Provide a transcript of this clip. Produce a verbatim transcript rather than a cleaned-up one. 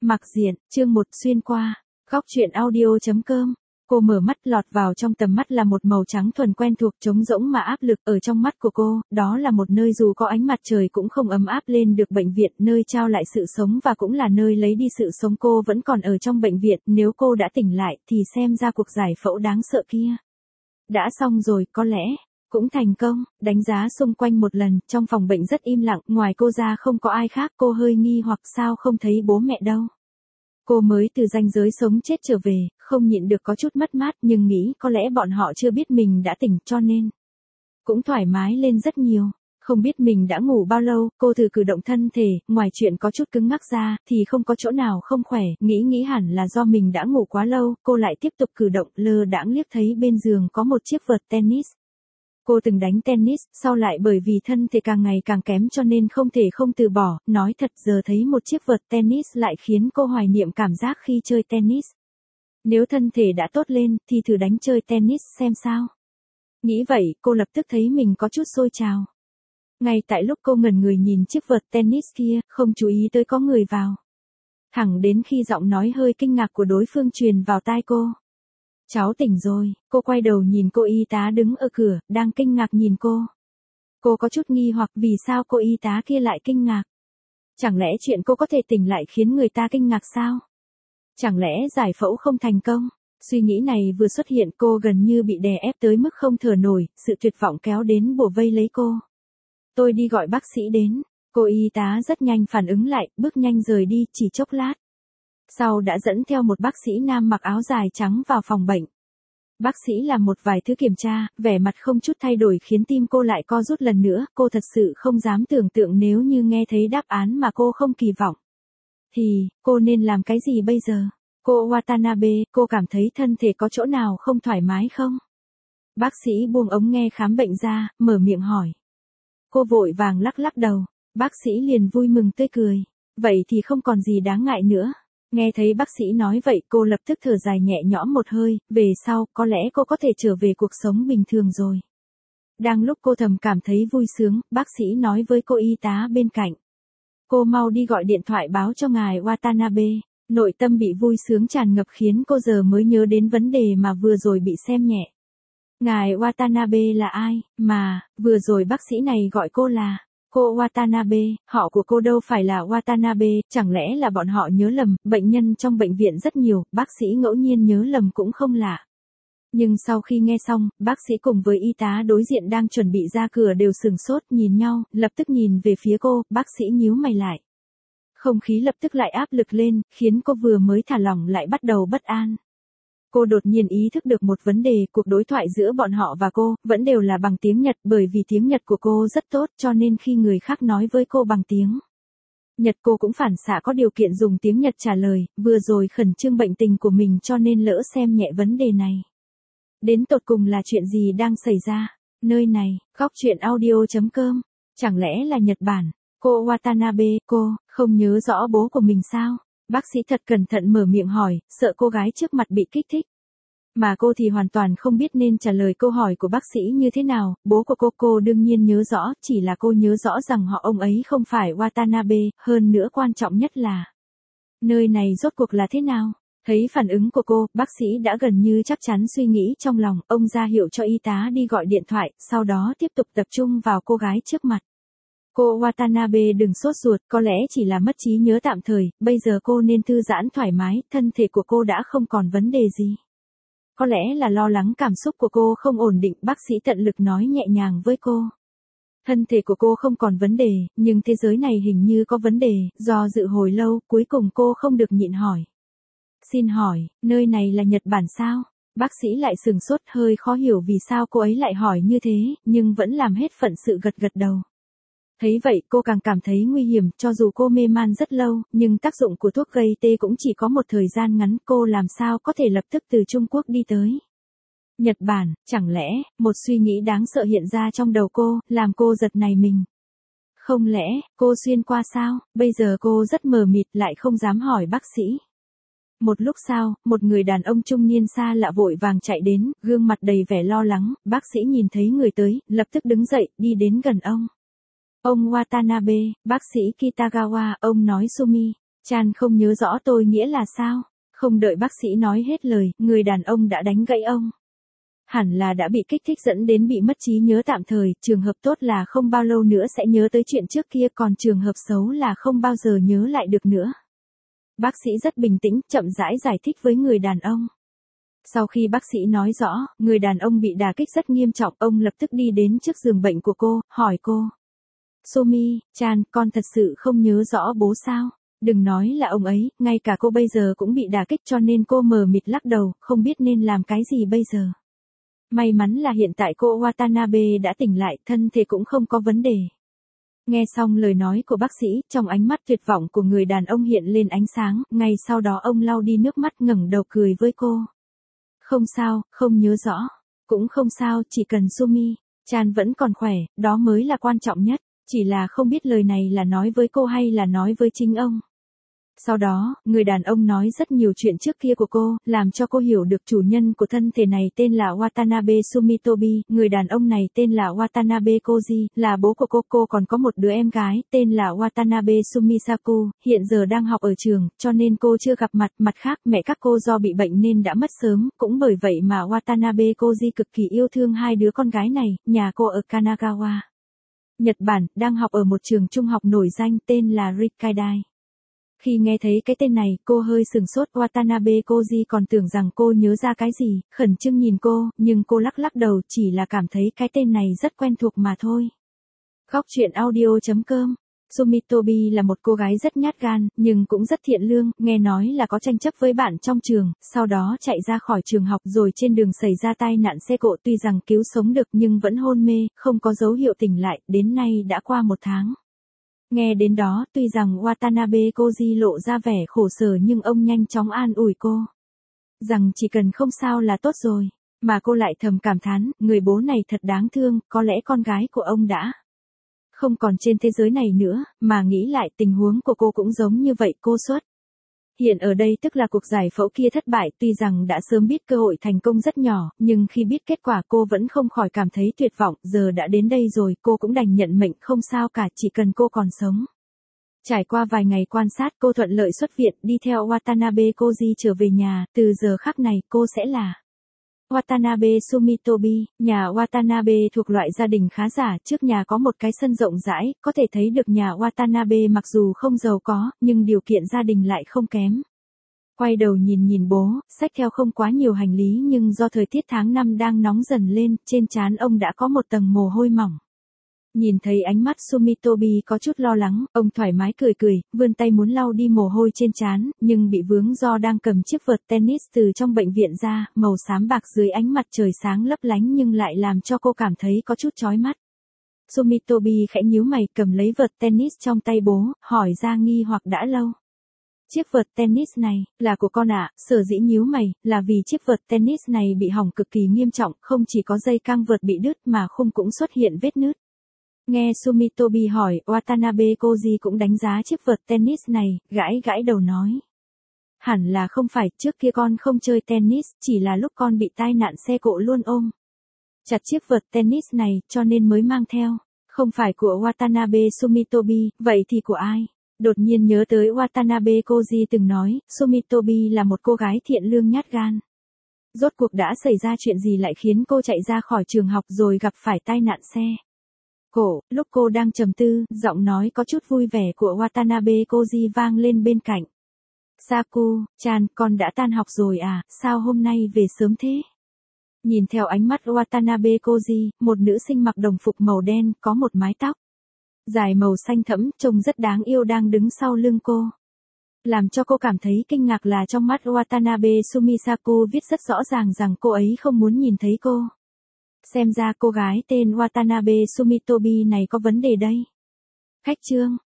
Mặc diện, chương một xuyên qua. Góc truyện audio.com. Cô mở mắt, lọt vào trong tầm mắt là một màu trắng thuần quen thuộc, trống rỗng mà áp lực. Ở trong mắt của cô, đó là một nơi dù có ánh mặt trời cũng không ấm áp lên được. Bệnh viện, nơi trao lại sự sống và cũng là nơi lấy đi sự sống. Cô vẫn còn ở trong bệnh viện. Nếu cô đã tỉnh lại thì xem ra cuộc giải phẫu đáng sợ kia đã xong rồi, có lẽ cũng thành công. Đánh giá xung quanh một lần, trong phòng bệnh rất im lặng, ngoài cô ra không có ai khác. Cô hơi nghi hoặc sao không thấy bố mẹ đâu. Cô mới từ ranh giới sống chết trở về, không nhịn được có chút mất mát, nhưng nghĩ có lẽ bọn họ chưa biết mình đã tỉnh cho nên cũng thoải mái lên rất nhiều. Không biết mình đã ngủ bao lâu, cô thử cử động thân thể, ngoài chuyện có chút cứng ngắc ra, thì không có chỗ nào không khỏe, nghĩ nghĩ hẳn là do mình đã ngủ quá lâu. Cô lại tiếp tục cử động, lơ đãng liếc thấy bên giường có một chiếc vợt tennis. Cô từng đánh tennis, sau lại bởi vì thân thể càng ngày càng kém cho nên không thể không từ bỏ. Nói thật, giờ thấy một chiếc vợt tennis lại khiến cô hoài niệm cảm giác khi chơi tennis. Nếu thân thể đã tốt lên, thì thử đánh chơi tennis xem sao. Nghĩ vậy, cô lập tức thấy mình có chút sôi trào. Ngay tại lúc cô ngẩn người nhìn chiếc vợt tennis kia, không chú ý tới có người vào. Thẳng đến khi giọng nói hơi kinh ngạc của đối phương truyền vào tai cô. Cháu tỉnh rồi. Cô quay đầu nhìn cô y tá đứng ở cửa, đang kinh ngạc nhìn cô. Cô có chút nghi hoặc vì sao cô y tá kia lại kinh ngạc. Chẳng lẽ chuyện cô có thể tỉnh lại khiến người ta kinh ngạc sao? Chẳng lẽ giải phẫu không thành công? Suy nghĩ này vừa xuất hiện, cô gần như bị đè ép tới mức không thở nổi, sự tuyệt vọng kéo đến bủa vây lấy cô. Tôi đi gọi bác sĩ đến. Cô y tá rất nhanh phản ứng lại, bước nhanh rời đi, chỉ chốc lát sau đã dẫn theo một bác sĩ nam mặc áo dài trắng vào phòng bệnh. Bác sĩ làm một vài thứ kiểm tra, vẻ mặt không chút thay đổi khiến tim cô lại co rút lần nữa. Cô thật sự không dám tưởng tượng nếu như nghe thấy đáp án mà cô không kỳ vọng. Thì, cô nên làm cái gì bây giờ? Cô Watanabe, cô cảm thấy thân thể có chỗ nào không thoải mái không? Bác sĩ buông ống nghe khám bệnh ra, mở miệng hỏi. Cô vội vàng lắc lắc đầu. Bác sĩ liền vui mừng tươi cười. Vậy thì không còn gì đáng ngại nữa. Nghe thấy bác sĩ nói vậy, cô lập tức thở dài nhẹ nhõm một hơi, về sau, có lẽ cô có thể trở về cuộc sống bình thường rồi. Đang lúc cô thầm cảm thấy vui sướng, bác sĩ nói với cô y tá bên cạnh. Cô mau đi gọi điện thoại báo cho ngài Watanabe. Nội tâm bị vui sướng tràn ngập khiến cô giờ mới nhớ đến vấn đề mà vừa rồi bị xem nhẹ. Ngài Watanabe là ai, mà, vừa rồi bác sĩ này gọi cô là... Cô Watanabe, họ của cô đâu phải là Watanabe, chẳng lẽ là bọn họ nhớ lầm. Bệnh nhân trong bệnh viện rất nhiều, bác sĩ ngẫu nhiên nhớ lầm cũng không lạ. Nhưng sau khi nghe xong, bác sĩ cùng với y tá đối diện đang chuẩn bị ra cửa đều sửng sốt nhìn nhau, lập tức nhìn về phía cô, bác sĩ nhíu mày lại. Không khí lập tức lại áp lực lên, khiến cô vừa mới thả lỏng lại bắt đầu bất an. Cô đột nhiên ý thức được một vấn đề, cuộc đối thoại giữa bọn họ và cô, vẫn đều là bằng tiếng Nhật, bởi vì tiếng Nhật của cô rất tốt cho nên khi người khác nói với cô bằng tiếng Nhật cô cũng phản xạ có điều kiện dùng tiếng Nhật trả lời, vừa rồi khẩn trương bệnh tình của mình cho nên lỡ xem nhẹ vấn đề này. Đến tột cùng là chuyện gì đang xảy ra? Nơi này, góc truyện audio.com, chẳng lẽ là Nhật Bản? Cô Watanabe, cô, không nhớ rõ bố của mình sao? Bác sĩ thật cẩn thận mở miệng hỏi, sợ cô gái trước mặt bị kích thích. Mà cô thì hoàn toàn không biết nên trả lời câu hỏi của bác sĩ như thế nào. Bố của cô cô đương nhiên nhớ rõ, chỉ là cô nhớ rõ rằng họ ông ấy không phải Watanabe, hơn nữa quan trọng nhất là nơi này rốt cuộc là thế nào? Thấy phản ứng của cô, bác sĩ đã gần như chắc chắn suy nghĩ trong lòng, ông ra hiệu cho y tá đi gọi điện thoại, sau đó tiếp tục tập trung vào cô gái trước mặt. Cô Watanabe đừng sốt ruột, có lẽ chỉ là mất trí nhớ tạm thời, bây giờ cô nên thư giãn thoải mái, thân thể của cô đã không còn vấn đề gì. Có lẽ là lo lắng cảm xúc của cô không ổn định, bác sĩ tận lực nói nhẹ nhàng với cô. Thân thể của cô không còn vấn đề, nhưng thế giới này hình như có vấn đề, do dự hồi lâu, cuối cùng cô không được nhịn hỏi. Xin hỏi, nơi này là Nhật Bản sao? Bác sĩ lại sừng sốt hơi khó hiểu vì sao cô ấy lại hỏi như thế, nhưng vẫn làm hết phận sự gật gật đầu. Thấy vậy cô càng cảm thấy nguy hiểm, cho dù cô mê man rất lâu, nhưng tác dụng của thuốc gây tê cũng chỉ có một thời gian ngắn, cô làm sao có thể lập tức từ Trung Quốc đi tới Nhật Bản, chẳng lẽ, một suy nghĩ đáng sợ hiện ra trong đầu cô, làm cô giật nảy mình. Không lẽ, cô xuyên qua sao? Bây giờ cô rất mờ mịt lại không dám hỏi bác sĩ. Một lúc sau, một người đàn ông trung niên xa lạ vội vàng chạy đến, gương mặt đầy vẻ lo lắng, bác sĩ nhìn thấy người tới, lập tức đứng dậy, đi đến gần ông. Ông Watanabe, bác sĩ Kitagawa, ông nói Sumi. Chan không nhớ rõ tôi nghĩa là sao? Không đợi bác sĩ nói hết lời, người đàn ông đã đánh gãy ông. Hẳn là đã bị kích thích dẫn đến bị mất trí nhớ tạm thời, trường hợp tốt là không bao lâu nữa sẽ nhớ tới chuyện trước kia, còn trường hợp xấu là không bao giờ nhớ lại được nữa. Bác sĩ rất bình tĩnh, chậm rãi giải thích với người đàn ông. Sau khi bác sĩ nói rõ, người đàn ông bị đả kích rất nghiêm trọng, ông lập tức đi đến trước giường bệnh của cô, hỏi cô. Sumi, Chan, con thật sự không nhớ rõ bố sao? Đừng nói là ông ấy, ngay cả cô bây giờ cũng bị đả kích cho nên cô mờ mịt lắc đầu, không biết nên làm cái gì bây giờ. May mắn là hiện tại cô Watanabe đã tỉnh lại, thân thể cũng không có vấn đề. Nghe xong lời nói của bác sĩ, trong ánh mắt tuyệt vọng của người đàn ông hiện lên ánh sáng, ngay sau đó ông lau đi nước mắt ngẩng đầu cười với cô. Không sao, không nhớ rõ. Cũng không sao, chỉ cần Sumi, Chan vẫn còn khỏe, đó mới là quan trọng nhất. Chỉ là không biết lời này là nói với cô hay là nói với chính ông. Sau đó, người đàn ông nói rất nhiều chuyện trước kia của cô, làm cho cô hiểu được chủ nhân của thân thể này tên là Watanabe Sumitobi, người đàn ông này tên là Watanabe Koji, là bố của cô. Cô còn có một đứa em gái, tên là Watanabe Sumisaku, hiện giờ đang học ở trường, cho nên cô chưa gặp mặt. Mặt khác, mẹ các cô do bị bệnh nên đã mất sớm, cũng bởi vậy mà Watanabe Koji cực kỳ yêu thương hai đứa con gái này. Nhà cô ở Kanagawa, Nhật Bản, đang học ở một trường trung học nổi danh tên là Rikkaidai. Khi nghe thấy cái tên này, cô hơi sừng sốt, Watanabe Koji còn tưởng rằng cô nhớ ra cái gì, khẩn trương nhìn cô, nhưng cô lắc lắc đầu, chỉ là cảm thấy cái tên này rất quen thuộc mà thôi. Góc truyện audio chấm com. Sumitobi là một cô gái rất nhát gan, nhưng cũng rất thiện lương, nghe nói là có tranh chấp với bạn trong trường, sau đó chạy ra khỏi trường học rồi trên đường xảy ra tai nạn xe cộ, tuy rằng cứu sống được nhưng vẫn hôn mê, không có dấu hiệu tỉnh lại, đến nay đã qua một tháng. Nghe đến đó, tuy rằng Watanabe Koji lộ ra vẻ khổ sở nhưng ông nhanh chóng an ủi cô. Rằng chỉ cần không sao là tốt rồi, mà cô lại thầm cảm thán, người bố này thật đáng thương, có lẽ con gái của ông đã không còn trên thế giới này nữa, mà nghĩ lại tình huống của cô cũng giống như vậy. Cô xuất hiện ở đây tức là cuộc giải phẫu kia thất bại, tuy rằng đã sớm biết cơ hội thành công rất nhỏ, nhưng khi biết kết quả cô vẫn không khỏi cảm thấy tuyệt vọng, giờ đã đến đây rồi, cô cũng đành nhận mệnh, không sao cả, chỉ cần cô còn sống. Trải qua vài ngày quan sát, cô thuận lợi xuất viện, đi theo Watanabe Koji trở về nhà, từ giờ khắc này, cô sẽ là Watanabe Sumitobi. Nhà Watanabe thuộc loại gia đình khá giả, trước nhà có một cái sân rộng rãi, có thể thấy được nhà Watanabe mặc dù không giàu có, nhưng điều kiện gia đình lại không kém. Quay đầu nhìn nhìn bố, xách theo không quá nhiều hành lý nhưng do thời tiết tháng năm đang nóng dần lên, trên trán ông đã có một tầng mồ hôi mỏng. Nhìn thấy ánh mắt Sumitobi có chút lo lắng, ông thoải mái cười cười, vươn tay muốn lau đi mồ hôi trên trán, nhưng bị vướng do đang cầm chiếc vợt tennis từ trong bệnh viện ra, màu xám bạc dưới ánh mặt trời sáng lấp lánh nhưng lại làm cho cô cảm thấy có chút chói mắt. Sumitobi khẽ nhíu mày, cầm lấy vợt tennis trong tay bố, hỏi ra nghi hoặc đã lâu. Chiếc vợt tennis này, là của con ạ, à? Sở dĩ nhíu mày, là vì chiếc vợt tennis này bị hỏng cực kỳ nghiêm trọng, không chỉ có dây căng vợt bị đứt mà khung cũng xuất hiện vết nứt. Nghe Sumitobi hỏi, Watanabe Koji cũng đánh giá chiếc vợt tennis này, gãi gãi đầu nói. Hẳn là không phải, trước kia con không chơi tennis, chỉ là lúc con bị tai nạn xe cộ luôn ôm chặt chiếc vợt tennis này, cho nên mới mang theo. Không phải của Watanabe Sumitobi, vậy thì của ai? Đột nhiên nhớ tới Watanabe Koji từng nói, Sumitobi là một cô gái thiện lương nhát gan. Rốt cuộc đã xảy ra chuyện gì lại khiến cô chạy ra khỏi trường học rồi gặp phải tai nạn xe cổ? Lúc cô đang trầm tư, giọng nói có chút vui vẻ của Watanabe Koji vang lên bên cạnh. Saku, Chan, con đã tan học rồi à, sao hôm nay về sớm thế? Nhìn theo ánh mắt Watanabe Koji, một nữ sinh mặc đồng phục màu đen, có một mái tóc dài màu xanh thẫm, trông rất đáng yêu đang đứng sau lưng cô. Làm cho cô cảm thấy kinh ngạc là trong mắt Watanabe Sumisaku viết rất rõ ràng rằng cô ấy không muốn nhìn thấy cô. Xem ra cô gái tên Watanabe Sumitobi này có vấn đề đây. Khách chương.